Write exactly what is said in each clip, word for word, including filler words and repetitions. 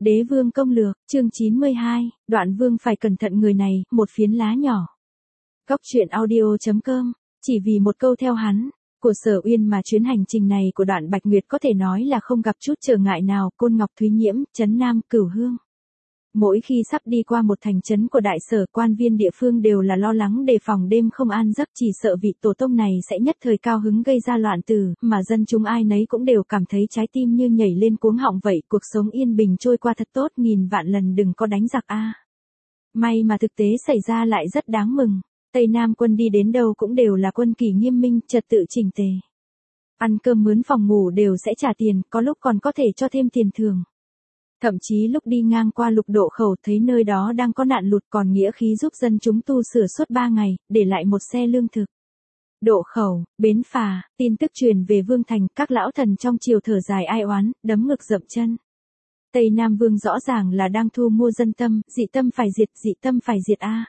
Đế vương công lược, chương chín mươi hai, Đoạn vương phải cẩn thận người này, một phiến lá nhỏ. Góc truyện audio chấm com, chỉ vì một câu theo hắn, của Sở Uyên mà chuyến hành trình này của Đoạn Bạch Nguyệt có thể nói là không gặp chút trở ngại nào. Côn Ngọc Thúy Nhiễm, Trấn Nam, Cửu Hương. Mỗi khi sắp đi qua một thành trấn của đại sở, quan viên địa phương đều là lo lắng đề phòng đêm không an giấc, chỉ sợ vị tổ tông này sẽ nhất thời cao hứng gây ra loạn tử, mà dân chúng ai nấy cũng đều cảm thấy trái tim như nhảy lên cuống họng vậy. Cuộc sống yên bình trôi qua thật tốt, nghìn vạn lần đừng có đánh giặc a. May mà thực tế xảy ra lại rất đáng mừng. Tây Nam quân đi đến đâu cũng đều là quân kỷ nghiêm minh, trật tự chỉnh tề. Ăn cơm mướn phòng ngủ đều sẽ trả tiền, có lúc còn có thể cho thêm tiền thưởng. Thậm chí lúc đi ngang qua Lục Độ Khẩu thấy nơi đó đang có nạn lụt còn nghĩa khí giúp dân chúng tu sửa suốt ba ngày, để lại một xe lương thực. Độ Khẩu, bến phà, tin tức truyền về Vương Thành, các lão thần trong triều thở dài ai oán, đấm ngực dậm chân. Tây Nam Vương rõ ràng là đang thu mua dân tâm, dị tâm phải diệt, dị tâm phải diệt a.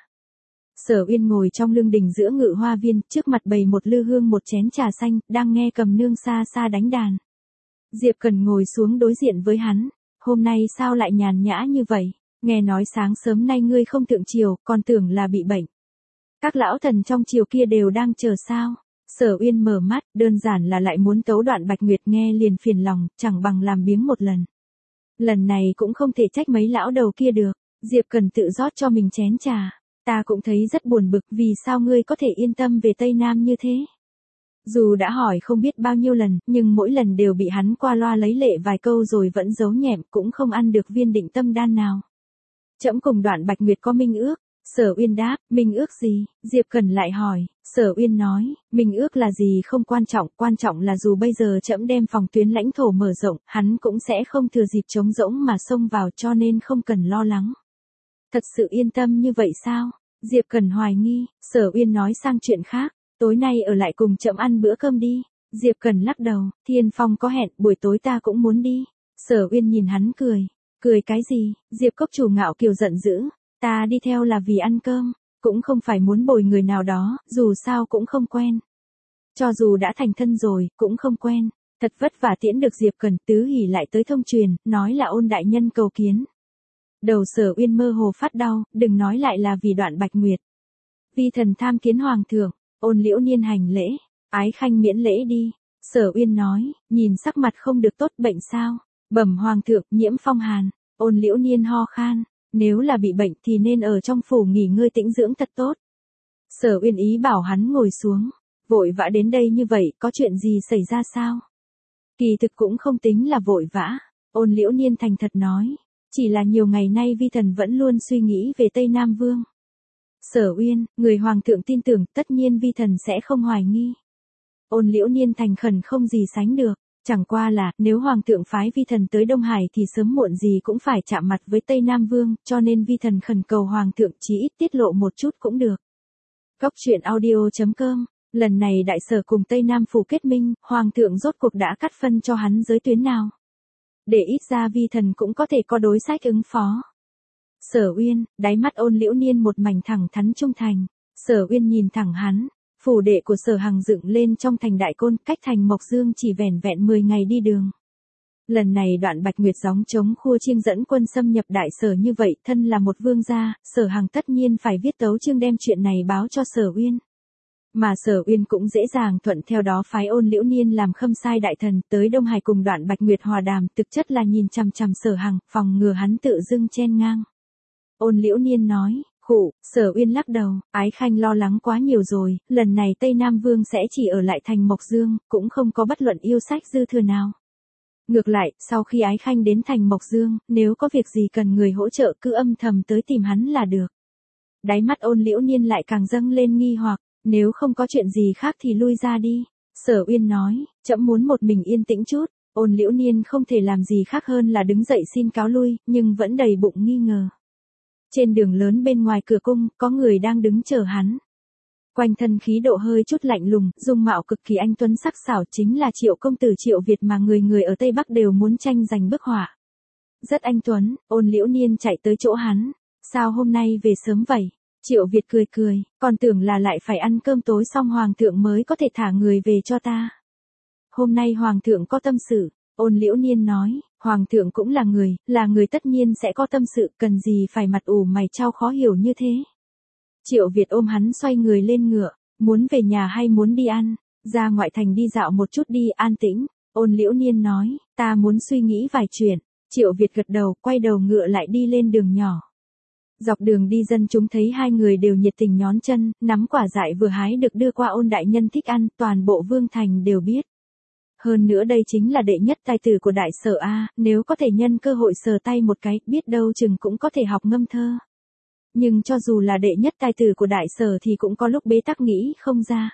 Sở Uyên ngồi trong lương đình giữa Ngự Hoa Viên, trước mặt bày một lư hương một chén trà xanh, đang nghe cầm nương xa xa đánh đàn. Diệp Cần ngồi xuống đối diện với hắn. Hôm nay sao lại nhàn nhã như vậy? Nghe nói sáng sớm nay ngươi không thượng triều, còn tưởng là bị bệnh. Các lão thần trong triều kia đều đang chờ sao? Sở Uyên mở mắt, đơn giản là lại muốn tấu Đoạn Bạch Nguyệt, nghe liền phiền lòng, chẳng bằng làm biếng một lần. Lần này cũng không thể trách mấy lão đầu kia được. Diệp Cần tự rót cho mình chén trà. Ta cũng thấy rất buồn bực, vì sao ngươi có thể yên tâm về Tây Nam như thế? Dù đã hỏi không biết bao nhiêu lần, nhưng mỗi lần đều bị hắn qua loa lấy lệ vài câu rồi vẫn giấu nhẹm, cũng không ăn được viên định tâm đan nào. Trẫm cùng Đoạn Bạch Nguyệt có minh ước. Sở Uyên đáp, minh ước gì? Diệp Cần lại hỏi. Sở Uyên nói, minh ước là gì không quan trọng, quan trọng là dù bây giờ trẫm đem phòng tuyến lãnh thổ mở rộng, hắn cũng sẽ không thừa dịp trống rỗng mà xông vào, cho nên không cần lo lắng. Thật sự yên tâm như vậy sao? Diệp Cần hoài nghi. Sở Uyên nói sang chuyện khác. Tối nay ở lại cùng trẫm ăn bữa cơm đi. Diệp Cần lắc đầu, Thiên Phong có hẹn, buổi tối ta cũng muốn đi. Sở Uyên nhìn hắn cười. Cười cái gì? Diệp Cốc Chủ ngạo kiều giận dữ. Ta đi theo là vì ăn cơm, cũng không phải muốn bồi người nào đó, dù sao cũng không quen. Cho dù đã thành thân rồi, cũng không quen. Thật vất vả tiễn được Diệp Cần, Tứ Hỉ lại tới thông truyền, nói là Ôn đại nhân cầu kiến. Đầu Sở Uyên mơ hồ phát đau, đừng nói lại là vì Đoạn Bạch Nguyệt. Vi thần tham kiến hoàng thượng. Ôn Liễu Niên hành lễ. Ái khanh miễn lễ đi. Sở Uyên nói, nhìn sắc mặt không được tốt, bệnh sao? Bẩm hoàng thượng, nhiễm phong hàn. Ôn Liễu Niên ho khan. Nếu là bị bệnh thì nên ở trong phủ nghỉ ngơi tĩnh dưỡng thật tốt. Sở Uyên ý bảo hắn ngồi xuống. Vội vã đến đây như vậy, có chuyện gì xảy ra sao? Kỳ thực cũng không tính là vội vã. Ôn Liễu Niên thành thật nói. Chỉ là nhiều ngày nay vi thần vẫn luôn suy nghĩ về Tây Nam Vương. Sở Uyên, người hoàng thượng tin tưởng, tất nhiên vi thần sẽ không hoài nghi. Ôn Liễu Niên thành khẩn không gì sánh được, chẳng qua là, nếu hoàng thượng phái vi thần tới Đông Hải thì sớm muộn gì cũng phải chạm mặt với Tây Nam Vương, cho nên vi thần khẩn cầu hoàng thượng chí ít tiết lộ một chút cũng được. Góc truyện audio chấm com, lần này đại sở cùng Tây Nam phủ kết minh, hoàng thượng rốt cuộc đã cắt phân cho hắn giới tuyến nào. Để ít ra vi thần cũng có thể có đối sách ứng phó. Sở Uyên, đáy mắt Ôn Liễu Niên một mảnh thẳng thắn trung thành. Sở Uyên nhìn thẳng hắn, phủ đệ của Sở Hằng dựng lên trong thành Đại Côn, cách thành Mộc Dương chỉ vẻn vẹn mười ngày đi đường. Lần này Đoạn Bạch Nguyệt gióng chống khua chiêng dẫn quân xâm nhập đại sở như vậy, thân là một vương gia, Sở Hằng tất nhiên phải viết tấu chương đem chuyện này báo cho Sở Uyên. Mà Sở Uyên cũng dễ dàng thuận theo đó phái Ôn Liễu Niên làm khâm sai đại thần tới Đông Hải cùng Đoạn Bạch Nguyệt hòa đàm, thực chất là nhìn chằm chằm Sở Hằng, phòng ngừa hắn tự dưng chen ngang. Ôn Liễu Niên nói, khụ. Sở Uyên lắc đầu, ái khanh lo lắng quá nhiều rồi, lần này Tây Nam Vương sẽ chỉ ở lại thành Mộc Dương, cũng không có bất luận yêu sách dư thừa nào. Ngược lại, sau khi ái khanh đến thành Mộc Dương, nếu có việc gì cần người hỗ trợ cứ âm thầm tới tìm hắn là được. Đáy mắt Ôn Liễu Niên lại càng dâng lên nghi hoặc, nếu không có chuyện gì khác thì lui ra đi. Sở Uyên nói, trẫm muốn một mình yên tĩnh chút. Ôn Liễu Niên không thể làm gì khác hơn là đứng dậy xin cáo lui, nhưng vẫn đầy bụng nghi ngờ. Trên đường lớn bên ngoài cửa cung, có người đang đứng chờ hắn. Quanh thân khí độ hơi chút lạnh lùng, dung mạo cực kỳ anh tuấn sắc sảo, chính là Triệu công tử Triệu Việt mà người người ở Tây Bắc đều muốn tranh giành bức họa. Rất anh tuấn. Ôn Liễu Niên chạy tới chỗ hắn. Sao hôm nay về sớm vậy? Triệu Việt cười cười, còn tưởng là lại phải ăn cơm tối xong hoàng thượng mới có thể thả người về cho ta. Hôm nay hoàng thượng có tâm sự. Ôn Liễu Niên nói, Hoàng thượng cũng là người, là người tất nhiên sẽ có tâm sự, cần gì phải mặt ủ mày chau khó hiểu như thế. Triệu Việt ôm hắn xoay người lên ngựa, muốn về nhà hay muốn đi ăn, ra ngoại thành đi dạo một chút đi, an tĩnh. Ôn Liễu Niên nói, ta muốn suy nghĩ vài chuyện. Triệu Việt gật đầu, quay đầu ngựa lại đi lên đường nhỏ. Dọc đường đi dân chúng thấy hai người đều nhiệt tình nhón chân, nắm quả dại vừa hái được đưa qua Ôn đại nhân thích ăn, toàn bộ Vương Thành đều biết. Hơn nữa đây chính là đệ nhất tài tử của đại sở A, nếu có thể nhân cơ hội sờ tay một cái, biết đâu chừng cũng có thể học ngâm thơ. Nhưng cho dù là đệ nhất tài tử của đại sở thì cũng có lúc bế tắc nghĩ không ra.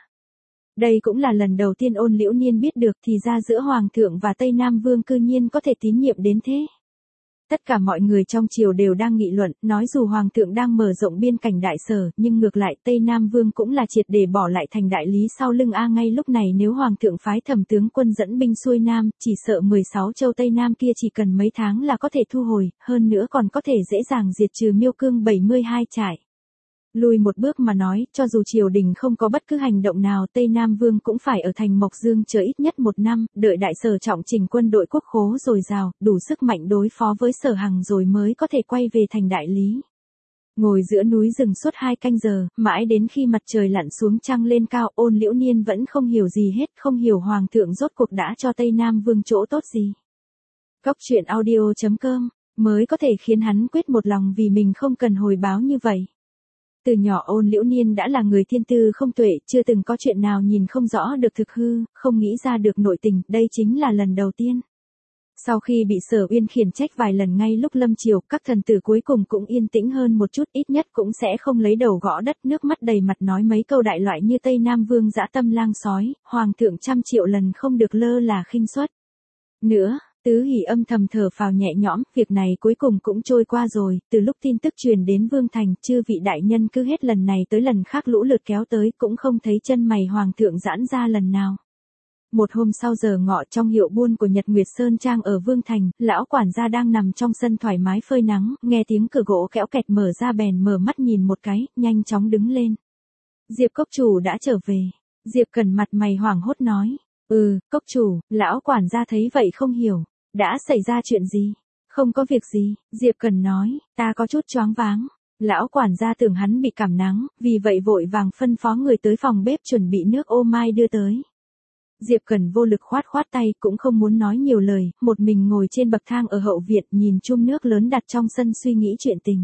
Đây cũng là lần đầu tiên Ôn Liễu Niên biết được thì ra giữa Hoàng thượng và Tây Nam Vương cư nhiên có thể tín nhiệm đến thế. Tất cả mọi người trong triều đều đang nghị luận, nói dù Hoàng thượng đang mở rộng biên cảnh đại sở, nhưng ngược lại Tây Nam Vương cũng là triệt để bỏ lại thành đại lý sau lưng A ngay lúc này nếu Hoàng thượng phái Thẩm tướng quân dẫn binh xuôi Nam, chỉ sợ mười sáu châu Tây Nam kia chỉ cần mấy tháng là có thể thu hồi, hơn nữa còn có thể dễ dàng diệt trừ Miêu Cương bảy mươi hai trại. Lùi một bước mà nói, cho dù triều đình không có bất cứ hành động nào, Tây Nam Vương cũng phải ở thành Mộc Dương chờ ít nhất một năm, đợi đại sở trọng chỉnh quân đội quốc khố dồi dào, đủ sức mạnh đối phó với Sở Hằng rồi mới có thể quay về thành đại lý. Ngồi giữa núi rừng suốt hai canh giờ, mãi đến khi mặt trời lặn xuống trăng lên cao, Ôn Liễu Niên vẫn không hiểu gì hết, không hiểu Hoàng thượng rốt cuộc đã cho Tây Nam Vương chỗ tốt gì. Cốc truyện audio chấm com mới có thể khiến hắn quyết một lòng vì mình không cần hồi báo như vậy. Từ nhỏ Ôn Liễu Niên đã là người thiên tư không tuệ, chưa từng có chuyện nào nhìn không rõ được thực hư, không nghĩ ra được nội tình, đây chính là lần đầu tiên. Sau khi bị Sở Uyên khiển trách vài lần ngay lúc lâm triều, các thần tử cuối cùng cũng yên tĩnh hơn một chút, ít nhất cũng sẽ không lấy đầu gõ đất, nước mắt đầy mặt nói mấy câu đại loại như Tây Nam Vương dã tâm lang sói, Hoàng thượng trăm triệu lần không được lơ là khinh suất. Nữa, Tứ Hỷ âm thầm thở phào nhẹ nhõm, việc này cuối cùng cũng trôi qua rồi, từ lúc tin tức truyền đến Vương Thành, chư vị đại nhân cứ hết lần này tới lần khác lũ lượt kéo tới, cũng không thấy chân mày Hoàng thượng giãn ra lần nào. Một hôm sau giờ ngọ trong hiệu buôn của Nhật Nguyệt Sơn Trang ở Vương Thành, lão quản gia đang nằm trong sân thoải mái phơi nắng, nghe tiếng cửa gỗ kéo kẹt mở ra bèn mở mắt nhìn một cái, nhanh chóng đứng lên. Diệp cốc chủ đã trở về. Diệp Cần mặt mày hoảng hốt nói. Ừ, cốc chủ, lão quản gia thấy vậy không hiểu. Đã xảy ra chuyện gì? Không có việc gì, Diệp Cần nói, ta có chút choáng váng. Lão quản gia tưởng hắn bị cảm nắng, vì vậy vội vàng phân phó người tới phòng bếp chuẩn bị nước ô mai đưa tới. Diệp Cần vô lực khoát khoát tay, cũng không muốn nói nhiều lời, một mình ngồi trên bậc thang ở hậu viện nhìn chum nước lớn đặt trong sân suy nghĩ chuyện tình.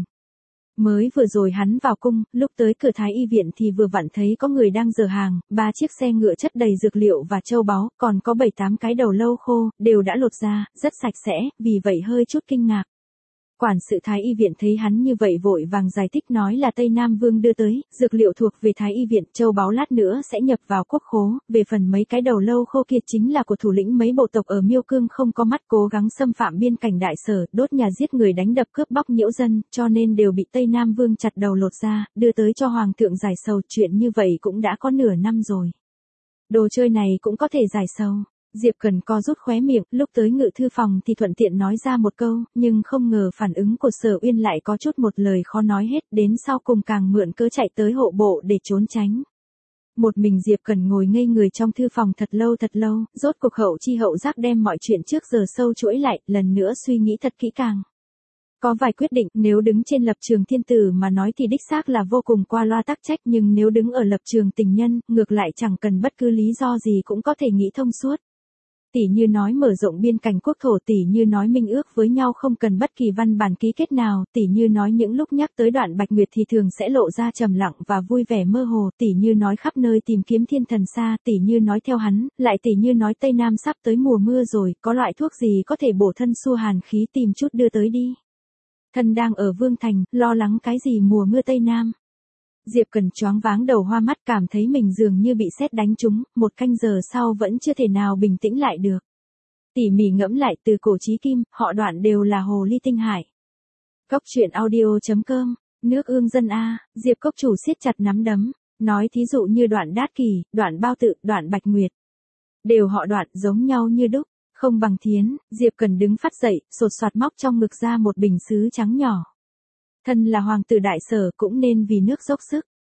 Mới vừa rồi hắn vào cung, lúc tới cửa Thái Y viện thì vừa vặn thấy có người đang dỡ hàng, ba chiếc xe ngựa chất đầy dược liệu và châu báu, còn có bảy tám cái đầu lâu khô, đều đã lột ra, rất sạch sẽ, vì vậy hơi chút kinh ngạc. Quản sự Thái Y viện thấy hắn như vậy vội vàng giải thích nói là Tây Nam Vương đưa tới, dược liệu thuộc về Thái Y viện, châu báu lát nữa sẽ nhập vào quốc khố, về phần mấy cái đầu lâu khô kia chính là của thủ lĩnh mấy bộ tộc ở Miêu Cương không có mắt cố gắng xâm phạm biên cảnh đại sở, đốt nhà giết người đánh đập cướp bóc nhiễu dân, cho nên đều bị Tây Nam Vương chặt đầu lột ra, đưa tới cho Hoàng thượng giải sầu, chuyện như vậy cũng đã có nửa năm rồi. Đồ chơi này cũng có thể giải sầu. Diệp Cần co rút khóe miệng, lúc tới ngự thư phòng thì thuận tiện nói ra một câu, nhưng không ngờ phản ứng của Sở Uyên lại có chút một lời khó nói hết, đến sau cùng càng mượn cớ chạy tới hộ bộ để trốn tránh. Một mình Diệp Cần ngồi ngây người trong thư phòng thật lâu thật lâu, rốt cuộc hậu chi hậu giác đem mọi chuyện trước giờ sâu chuỗi lại, lần nữa suy nghĩ thật kỹ càng. Có vài quyết định, nếu đứng trên lập trường thiên tử mà nói thì đích xác là vô cùng qua loa tắc trách, nhưng nếu đứng ở lập trường tình nhân, ngược lại chẳng cần bất cứ lý do gì cũng có thể nghĩ thông suốt. Tỷ như nói mở rộng biên cảnh quốc thổ, tỷ như nói minh ước với nhau không cần bất kỳ văn bản ký kết nào, tỷ như nói những lúc nhắc tới đoạn Bạch Nguyệt thì thường sẽ lộ ra trầm lặng và vui vẻ mơ hồ, tỷ như nói khắp nơi tìm kiếm thiên thần xa, tỷ như nói theo hắn, lại tỷ như nói Tây Nam sắp tới mùa mưa rồi, có loại thuốc gì có thể bổ thân xua hàn khí tìm chút đưa tới đi. Thân đang ở Vương Thành, lo lắng cái gì mùa mưa Tây Nam. Diệp Cần choáng váng đầu hoa mắt, cảm thấy mình dường như bị sét đánh trúng, một canh giờ sau vẫn chưa thể nào bình tĩnh lại được. Tỉ mỉ ngẫm lại, từ cổ chí kim, họ Đoạn đều là hồ ly tinh hải. Cốc truyện audio chấm com, nước ương dân A, Diệp cốc chủ siết chặt nắm đấm, nói thí dụ như Đoạn Đát Kỷ, Đoạn Bao Tự, Đoạn Bạch Nguyệt. Đều họ Đoạn giống nhau như đúc, không bằng Thiến. Diệp Cần đứng phát dậy, sột soạt móc trong ngực ra một bình sứ trắng nhỏ. Thân là hoàng tử đại sở cũng nên vì nước dốc sức.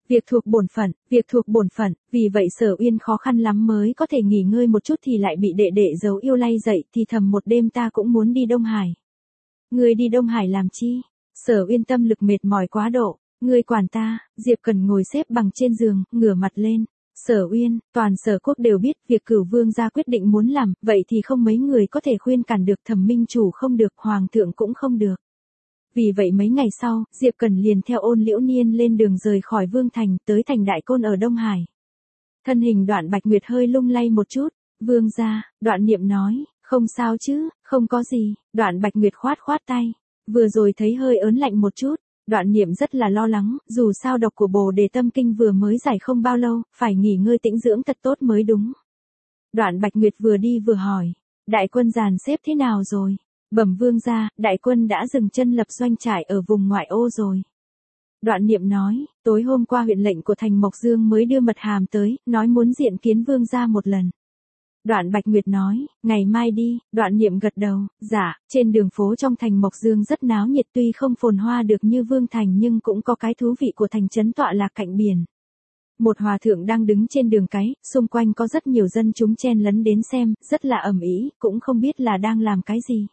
Việc thuộc bổn phận, việc thuộc bổn phận, vì vậy Sở Uyên khó khăn lắm mới có thể nghỉ ngơi một chút thì lại bị đệ đệ giấu yêu lay dậy, thì thầm một đêm ta cũng muốn đi Đông Hải. Ngươi đi Đông Hải làm chi? Sở Uyên tâm lực mệt mỏi quá độ, ngươi quản ta. Diệp Cần ngồi xếp bằng trên giường, ngửa mặt lên. Sở Uyên, toàn Sở Quốc đều biết việc Cửu Vương gia quyết định muốn làm, vậy thì không mấy người có thể khuyên cản được, Thẩm Minh Chủ không được, Hoàng thượng cũng không được. Vì vậy mấy ngày sau, Diệp Cần liền theo Ôn Liễu Niên lên đường rời khỏi Vương Thành, tới thành Đại Côn ở Đông Hải. Thân hình Đoạn Bạch Nguyệt hơi lung lay một chút. Vương gia, Đoạn Niệm nói, không sao chứ, không có gì. Đoạn Bạch Nguyệt khoát khoát tay. Vừa rồi thấy hơi ớn lạnh một chút. Đoạn Niệm rất là lo lắng, dù sao độc của Bồ Đề Tâm Kinh vừa mới giải không bao lâu, phải nghỉ ngơi tĩnh dưỡng thật tốt mới đúng. Đoạn Bạch Nguyệt vừa đi vừa hỏi, đại quân dàn xếp thế nào rồi? Bẩm vương gia, đại quân đã dừng chân lập doanh trại ở vùng ngoại ô rồi. Đoạn Niệm nói, tối hôm qua huyện lệnh của thành Mộc Dương mới đưa mật hàm tới, nói muốn diện kiến vương gia một lần. Đoạn Bạch Nguyệt nói, ngày mai đi. Đoạn Niệm gật đầu, dạ. Trên đường phố trong thành Mộc Dương rất náo nhiệt, tuy không phồn hoa được như Vương Thành nhưng cũng có cái thú vị của thành trấn tọa lạc cạnh biển. Một hòa thượng đang đứng trên đường cái, xung quanh có rất nhiều dân chúng chen lấn đến xem, rất là ầm ĩ, cũng không biết là đang làm cái gì.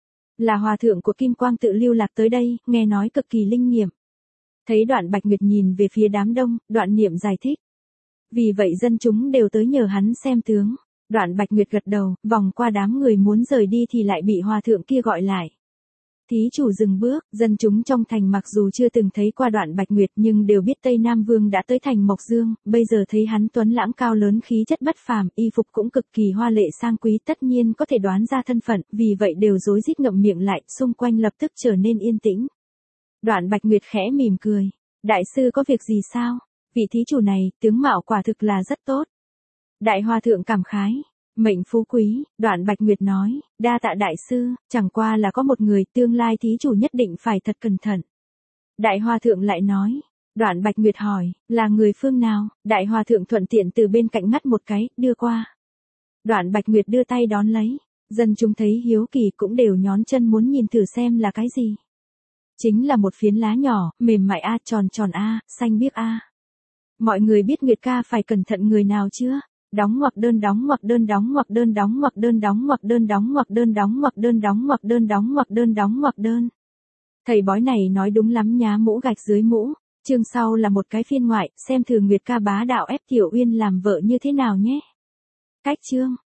Là hòa thượng của Kim Quang tự lưu lạc tới đây, nghe nói cực kỳ linh nghiệm. Thấy Đoạn Bạch Nguyệt nhìn về phía đám đông, Đoạn Niệm giải thích. Vì vậy dân chúng đều tới nhờ hắn xem tướng. Đoạn Bạch Nguyệt gật đầu, vòng qua đám người muốn rời đi thì lại bị hòa thượng kia gọi lại. Thí chủ dừng bước, dân chúng trong thành mặc dù chưa từng thấy qua Đoạn Bạch Nguyệt nhưng đều biết Tây Nam Vương đã tới thành Mộc Dương, bây giờ thấy hắn tuấn lãng cao lớn, khí chất bất phàm, y phục cũng cực kỳ hoa lệ sang quý, tất nhiên có thể đoán ra thân phận, vì vậy đều rối rít ngậm miệng lại, xung quanh lập tức trở nên yên tĩnh. Đoạn Bạch Nguyệt khẽ mỉm cười, đại sư có việc gì sao? Vị thí chủ này, tướng mạo quả thực là rất tốt. Đại hòa thượng cảm khái, mệnh phú quý. Đoạn Bạch Nguyệt nói, đa tạ đại sư, chẳng qua là có một người, tương lai thí chủ nhất định phải thật cẩn thận. Đại hòa thượng lại nói. Đoạn Bạch Nguyệt hỏi, là người phương nào? Đại hòa thượng thuận tiện từ bên cạnh ngắt một cái, đưa qua. Đoạn Bạch Nguyệt đưa tay đón lấy. Dân chúng thấy hiếu kỳ cũng đều nhón chân muốn nhìn thử xem là cái gì. Chính là một phiến lá nhỏ, mềm mại a, tròn tròn a, xanh biếc a. Mọi người biết Nguyệt ca phải cẩn thận người nào chưa? Đóng ngoặc đơn đóng ngoặc đơn đóng ngoặc đơn đóng ngoặc đơn đóng ngoặc đơn đóng ngoặc đơn đóng ngoặc đơn đóng ngoặc đơn đóng ngoặc đơn đóng ngoặc đơn. Thầy bói này nói đúng lắm, nhá mũ gạch dưới mũ. Chương sau là một cái phiên ngoại, xem thử Nguyệt ca bá đạo ép Tiểu Uyên làm vợ như thế nào nhé. Cách chương